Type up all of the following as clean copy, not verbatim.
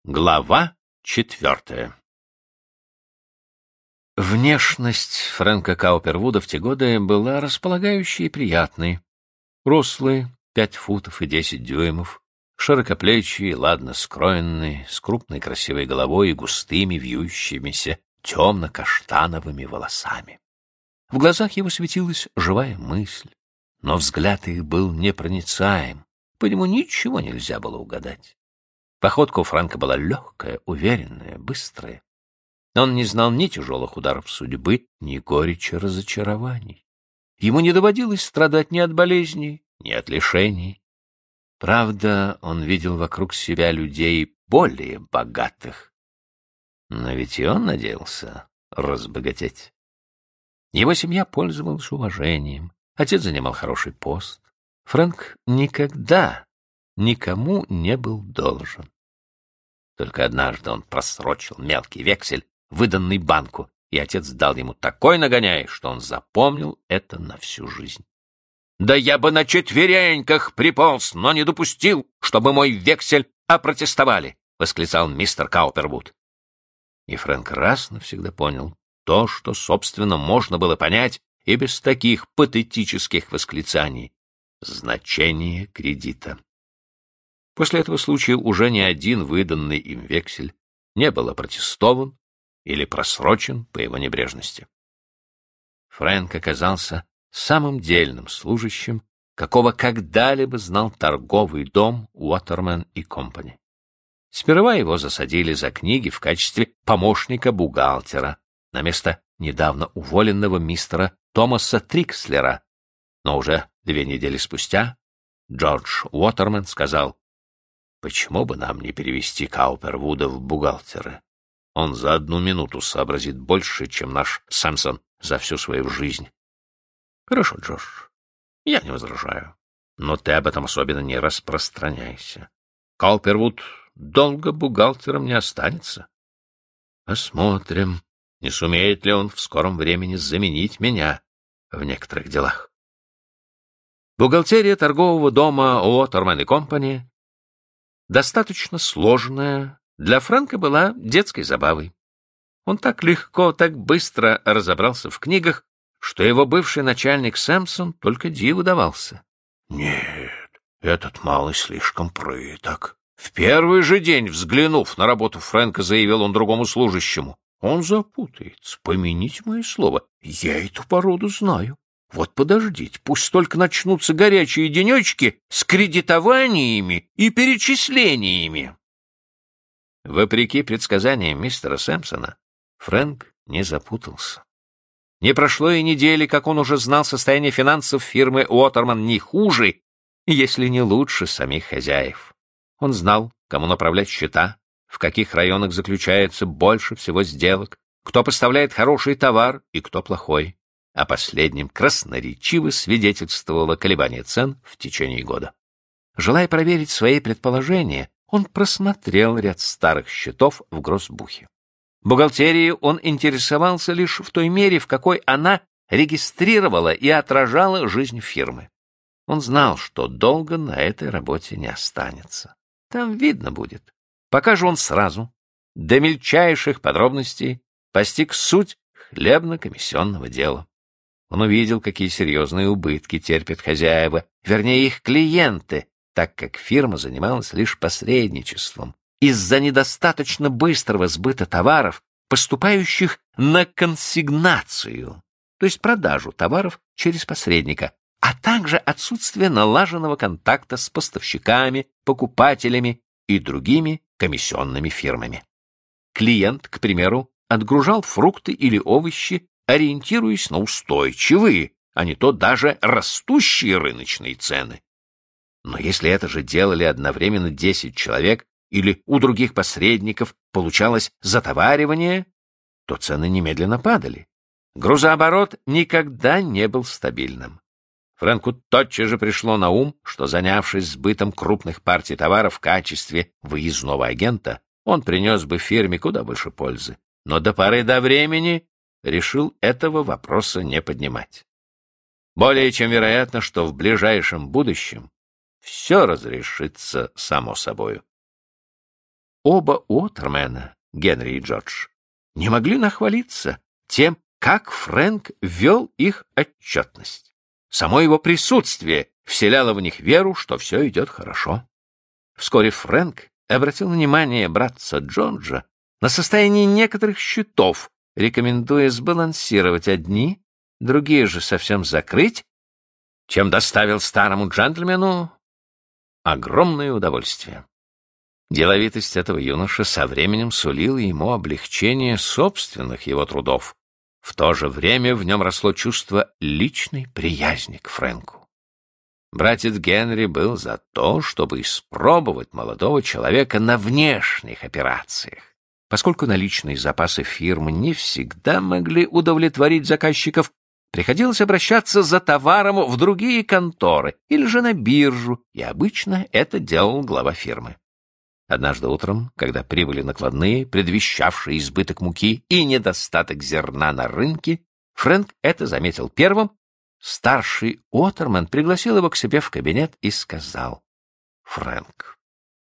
Глава 4. Внешность Фрэнка Каупервуда в те годы была располагающей и приятной. Рослый, 5 футов и 10 дюймов, широкоплечий, ладно скроенный, с крупной красивой головой и густыми вьющимися темно-каштановыми волосами. В глазах его светилась живая мысль, но взгляд их был непроницаем, по нему ничего нельзя было угадать. Походка у Фрэнка была легкая, уверенная, быстрая. Он не знал ни тяжелых ударов судьбы, ни горечи разочарований. Ему не доводилось страдать ни от болезней, ни от лишений. Правда, он видел вокруг себя людей более богатых. Но ведь и он надеялся разбогатеть. Его семья пользовалась уважением. Отец занимал хороший пост. Фрэнк никогда никому не был должен. Только однажды он просрочил мелкий вексель, выданный банку, и отец дал ему такой нагоняй, что он запомнил это на всю жизнь. «Да я бы на четвереньках приполз, но не допустил, чтобы мой вексель опротестовали!» — восклицал мистер Каупервуд. И Фрэнк раз навсегда понял то, что, собственно, можно было понять и без таких патетических восклицаний — значение кредита. После этого случая уже ни один выданный им вексель не был опротестован или просрочен по его небрежности. Фрэнк оказался самым дельным служащим, какого когда-либо знал торговый дом Уотермен и Компани. Сперва его засадили за книги в качестве помощника бухгалтера на место недавно уволенного мистера Томаса Трикслера, но уже 2 недели спустя Джордж Уотермен сказал: «Почему бы нам не перевести Каупервуда в бухгалтеры? Он за 1 минуту сообразит больше, чем наш Сэмпсон за всю свою жизнь». «Хорошо, Джордж, я не возражаю, но ты об этом особенно не распространяйся. Каупервуд долго бухгалтером не останется. Посмотрим, не сумеет ли он в скором времени заменить меня в некоторых делах». Бухгалтерия торгового дома Уотермен и Компани, достаточно сложная, для Фрэнка была детской забавой. Он так легко, так быстро разобрался в книгах, что его бывший начальник Сэмпсон только диву давался. «Нет, этот малый слишком прыток». В первый же день, взглянув на работу Фрэнка, заявил он другому служащему: «Он запутается, помяните мое слово, я эту породу знаю. Вот подождите, пусть только начнутся горячие денечки с кредитованиями и перечислениями». Вопреки предсказаниям мистера Сэмпсона, Фрэнк не запутался. Не прошло и недели, как он уже знал состояние финансов фирмы Уотерман не хуже, если не лучше самих хозяев. Он знал, кому направлять счета, в каких районах заключается больше всего сделок, кто поставляет хороший товар и кто плохой. О последнем красноречиво свидетельствовало колебание цен в течение года. Желая проверить свои предположения, он просмотрел ряд старых счетов в гроссбухе. Бухгалтерией он интересовался лишь в той мере, в какой она регистрировала и отражала жизнь фирмы. Он знал, что долго на этой работе не останется. Там видно будет. Пока же он сразу, до мельчайших подробностей, постиг суть хлебно-комиссионного дела. Он увидел, какие серьезные убытки терпят хозяева, вернее, их клиенты, так как фирма занималась лишь посредничеством из-за недостаточно быстрого сбыта товаров, поступающих на консигнацию, то есть продажу товаров через посредника, а также отсутствие налаженного контакта с поставщиками, покупателями и другими комиссионными фирмами. Клиент, к примеру, отгружал фрукты или овощи, ориентируясь на устойчивые, а не то даже растущие рыночные цены. Но если это же делали одновременно 10 человек или у других посредников получалось затоваривание, то цены немедленно падали. Грузооборот никогда не был стабильным. Фрэнку тотчас же пришло на ум, что, занявшись сбытом крупных партий товара в качестве выездного агента, он принес бы фирме куда больше пользы. Но до поры до времени решил этого вопроса не поднимать. Более чем вероятно, что в ближайшем будущем все разрешится само собою. оба Уотермена, Генри и Джордж, не могли нахвалиться тем, как Фрэнк вел их отчетность. Само его присутствие вселяло в них веру, что все идет хорошо. Вскоре Фрэнк обратил внимание братца Джорджа на состояние некоторых счетов, рекомендуя сбалансировать одни, другие же совсем закрыть, чем доставил старому джентльмену огромное удовольствие. Деловитость этого юноши со временем сулила ему облегчение собственных его трудов. В то же время в нем росло чувство личной приязни к Фрэнку. Братец Генри был за то, чтобы испробовать молодого человека на внешних операциях. Поскольку наличные запасы фирмы не всегда могли удовлетворить заказчиков, приходилось обращаться за товаром в другие конторы или же на биржу, и обычно это делал глава фирмы. Однажды утром, когда прибыли накладные, предвещавшие избыток муки и недостаток зерна на рынке, Фрэнк это заметил первым. Старший Уотермен пригласил его к себе в кабинет и сказал: «Фрэнк,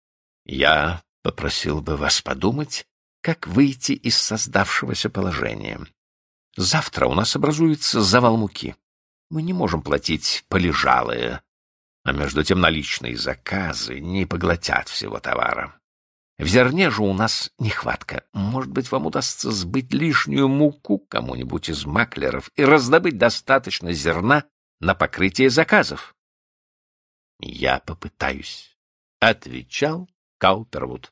я попросил бы вас подумать, как выйти из создавшегося положения. Завтра у нас образуется завал муки. Мы не можем платить полежалые, а между тем наличные заказы не поглотят всего товара. В зерне же у нас нехватка. Может быть, вам удастся сбыть лишнюю муку кому-нибудь из маклеров и раздобыть достаточно зерна на покрытие заказов?» «Я попытаюсь», — отвечал Каупервуд.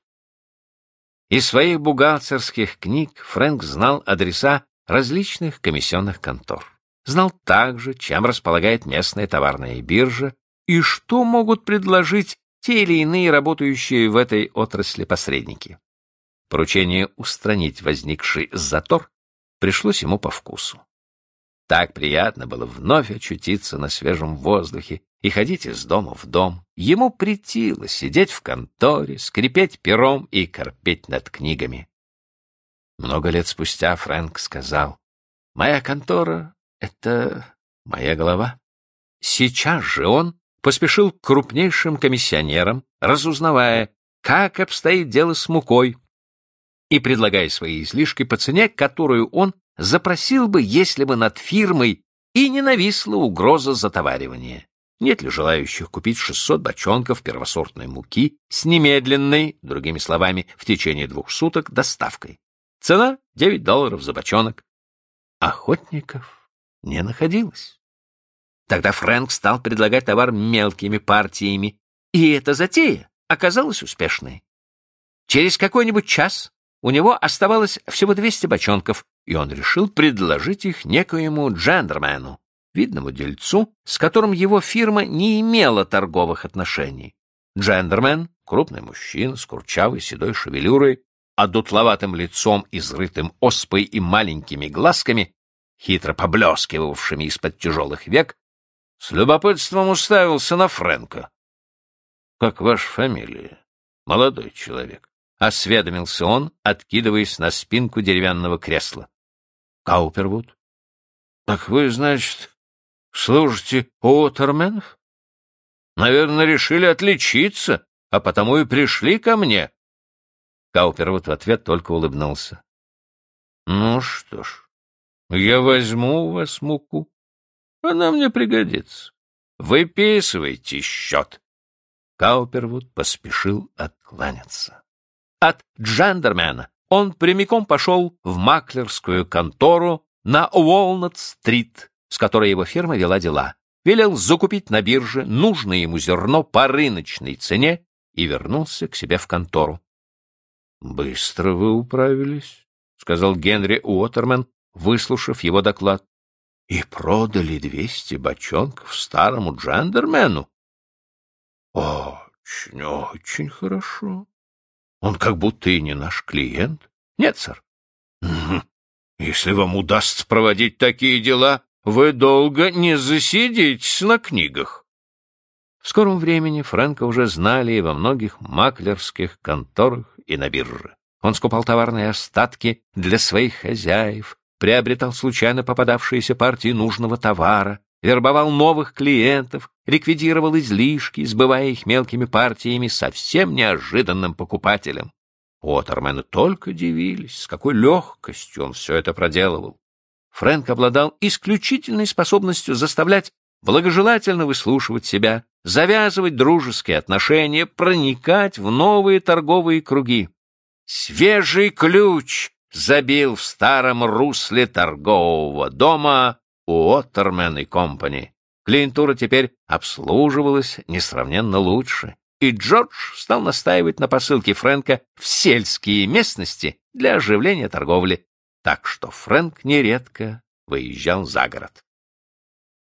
Из своих бухгалтерских книг Фрэнк знал адреса различных комиссионных контор. Знал также, чем располагает местная товарная биржа и что могут предложить те или иные работающие в этой отрасли посредники. Поручение устранить возникший затор пришлось ему по вкусу. Так приятно было вновь очутиться на свежем воздухе и ходить из дома в дом. Ему претило сидеть в конторе, скрипеть пером и корпеть над книгами. Много лет спустя Фрэнк сказал: «Моя контора — это моя голова». Сейчас же он поспешил к крупнейшим комиссионерам, разузнавая, как обстоит дело с мукой, и предлагая свои излишки по цене, которую он запросил бы, если бы над фирмой и не нависла угроза затоваривания. Нет ли желающих купить 600 бочонков первосортной муки с немедленной, другими словами, в течение 2 суток доставкой? Цена — $9 за бочонок. Охотников не находилось. Тогда Фрэнк стал предлагать товар мелкими партиями, и эта затея оказалась успешной. Через какой-нибудь час у него оставалось всего 200 бочонков, и он решил предложить их некоему джентльмену, видному дельцу, с которым его фирма не имела торговых отношений. Джентльмен — крупный мужчина с курчавой седой шевелюрой, одутловатым лицом, изрытым оспой и маленькими глазками, хитро поблескивавшими из-под тяжелых век, с любопытством уставился на Фрэнка. — Как ваша фамилия, молодой человек? — осведомился он, откидываясь на спинку деревянного кресла. — Каупервуд. — Так вы, значит, служите у Уотерменов? Наверное, решили отличиться, а потому и пришли ко мне. Каупервуд в ответ только улыбнулся. — Ну что ж, я возьму у вас муку. Она мне пригодится. Выписывайте счет. Каупервуд поспешил откланяться. От джентльмена он прямиком пошел в маклерскую контору на Уолнат-стрит, с которой его фирма вела дела, велел закупить на бирже нужное ему зерно по рыночной цене и вернулся к себе в контору. — Быстро вы управились, — сказал Генри Уотермен, выслушав его доклад. — И продали 200 бочонков старому джентльмену? — Очень, очень хорошо. Он как будто и не наш клиент. — Нет, сэр. — Если вам удастся проводить такие дела, вы долго не засидитесь на книгах. В скором времени Фрэнка уже знали и во многих маклерских конторах и на бирже. Он скупал товарные остатки для своих хозяев, приобретал случайно попадавшиеся партии нужного товара, вербовал новых клиентов, ликвидировал излишки, сбывая их мелкими партиями совсем неожиданным покупателям. Уотермены только дивились, с какой легкостью он все это проделывал. Фрэнк обладал исключительной способностью заставлять благожелательно выслушивать себя, завязывать дружеские отношения, проникать в новые торговые круги. Свежий ключ забил в старом русле торгового дома Уотермен и Компани. Клиентура теперь обслуживалась несравненно лучше, и Джордж стал настаивать на посылке Фрэнка в сельские местности для оживления торговли, так что Фрэнк нередко выезжал за город.